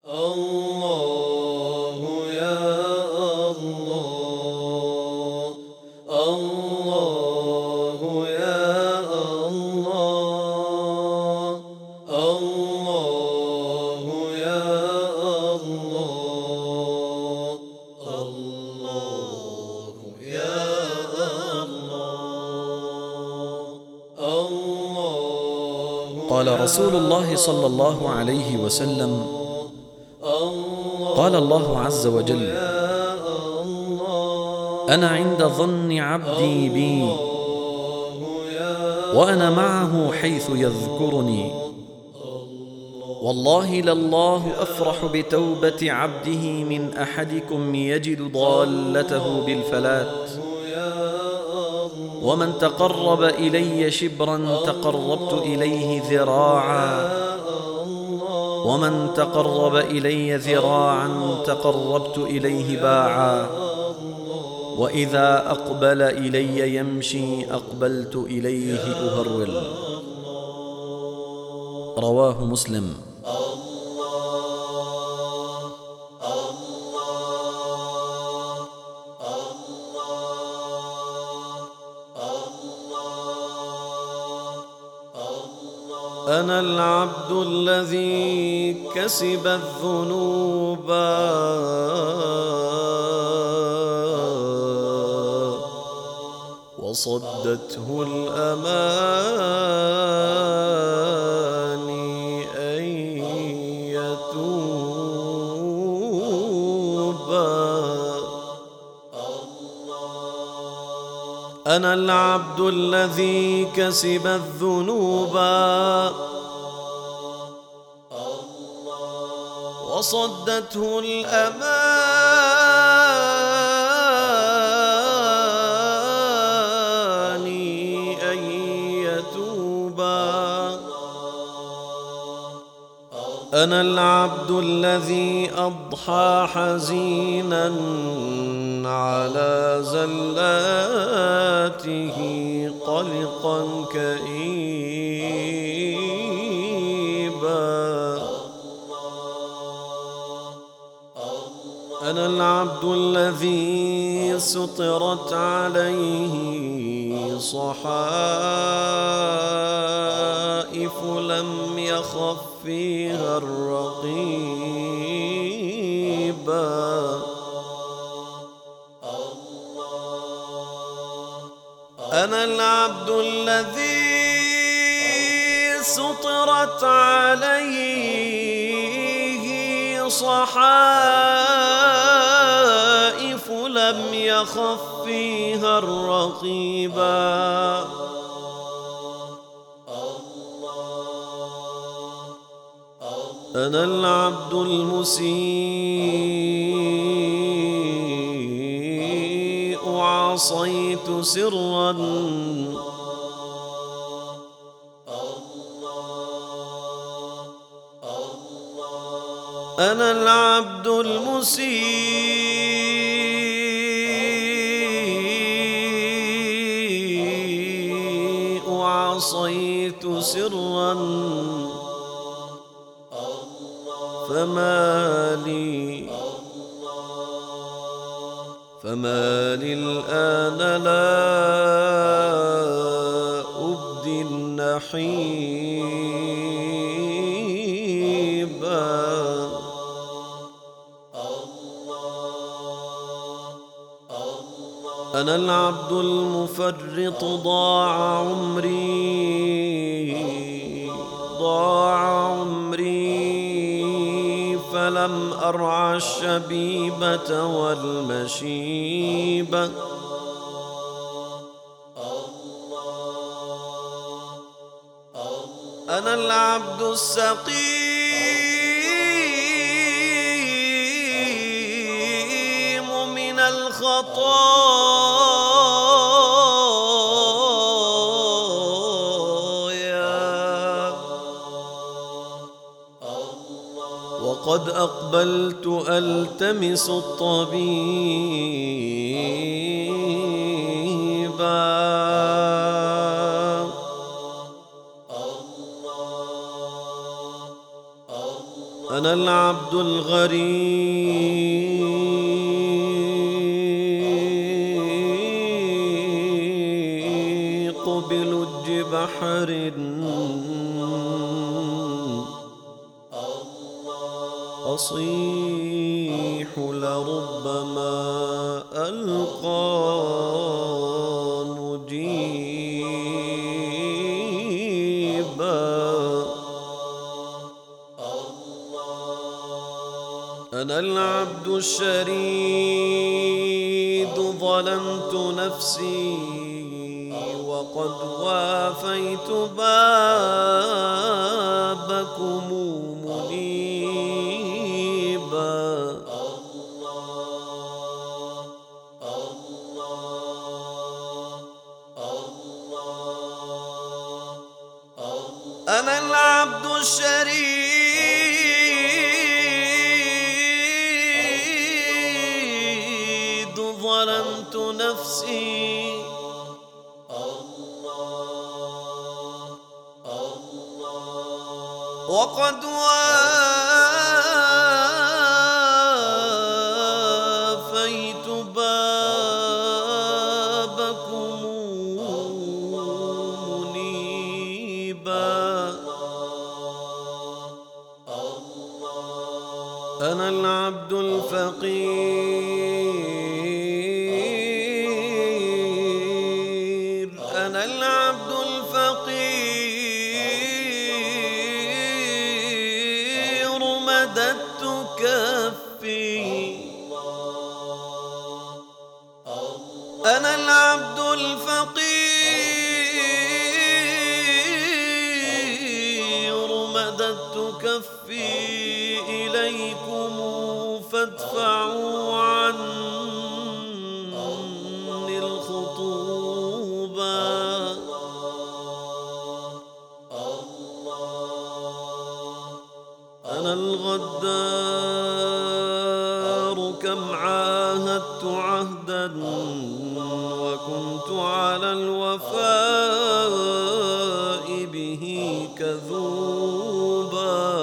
الله يا الله، الله يا الله، الله يا الله، الله يا الله. قال رسول الله صلى الله عليه وسلم: قال الله عز وجل: أنا عند ظن عبدي بي وأنا معه حيث يذكرني. والله لله أفرح بتوبة عبده من أحدكم يجد ضالته بالفلات. ومن تقرب إلي شبرا تقربت إليه ذراعا، ومن تقرب إلي ذراعا تقربت إليه باعا. وإذا أقبل إلي يمشي أقبلت إليه أهرول. رواه مسلم. أنا العبد الذي كسب الذنوب وصدته الأماني أن يتوب. أنا العبد الذي كسب الذنوب وصدته الأماني أن يتوبا. أنا العبد الذي أضحى حزينا على زلاته قلقا كئيبا. أنا العبد الذي سطرت عليه صحائف لم يخف فيها الرقيبا. أنا العبد الذي سطرت عليه صحائف لم يخف فيها الرقيبا. أنا العبد المسيء عصيت سرا أنا العبد المسيء عصيت سرا فما لي الآن لا أبدي النحيبا. أنا العبد المفرط ضاع عمري فلم أرعى الشبيبة والمشيبة. أنا العبد السقيم من الخطايا وقد أقبلت ألتمس الطبيبا. أنا العبد الغريق بلج بحر أصيح لربما ألقى مجيبا. أنا العبد الشريد ظلمت نفسي وقد وافيت بابكم منيبا. أنا العبد الشريد ظلمت نفسي وقد وافيت بابكم منيبا. أنا العبد الفقير أنا العبد الفقير مددت كفي. أنا العبد الفقير مددت كفي إليكم فادفعوا عني الخطوبا. أنا الغدار كم عاهدت عهدا وكنت على الوفاء به كذوبا.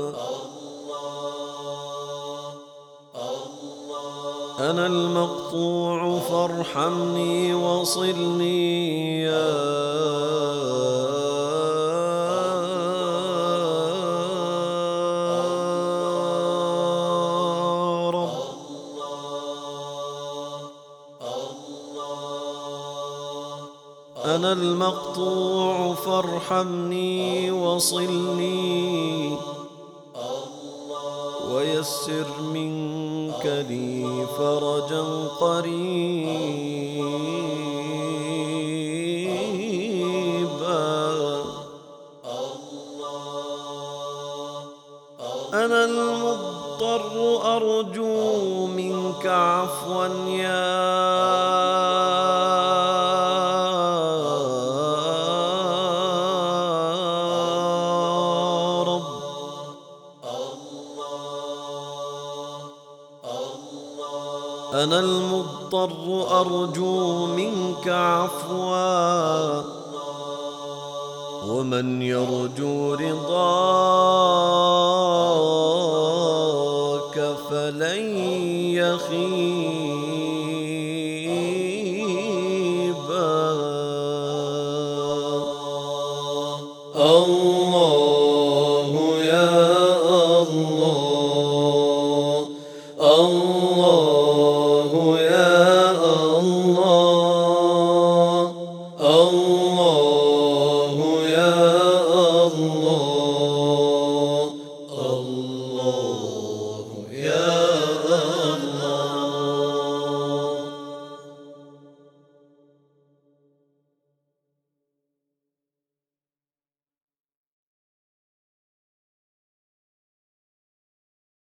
أنا المقطوع فارحمني وصلني يا أنا المقطوع فارحمني وصلني ويسر منك لي فرجا قريبا. أنا المضطر أرجو منك عفوا يا أنا المضطر أرجو منك عفوا ومن يرجو رضاك فلن يخيبا. الله يا الله الله يا الله الله يا الله الله يا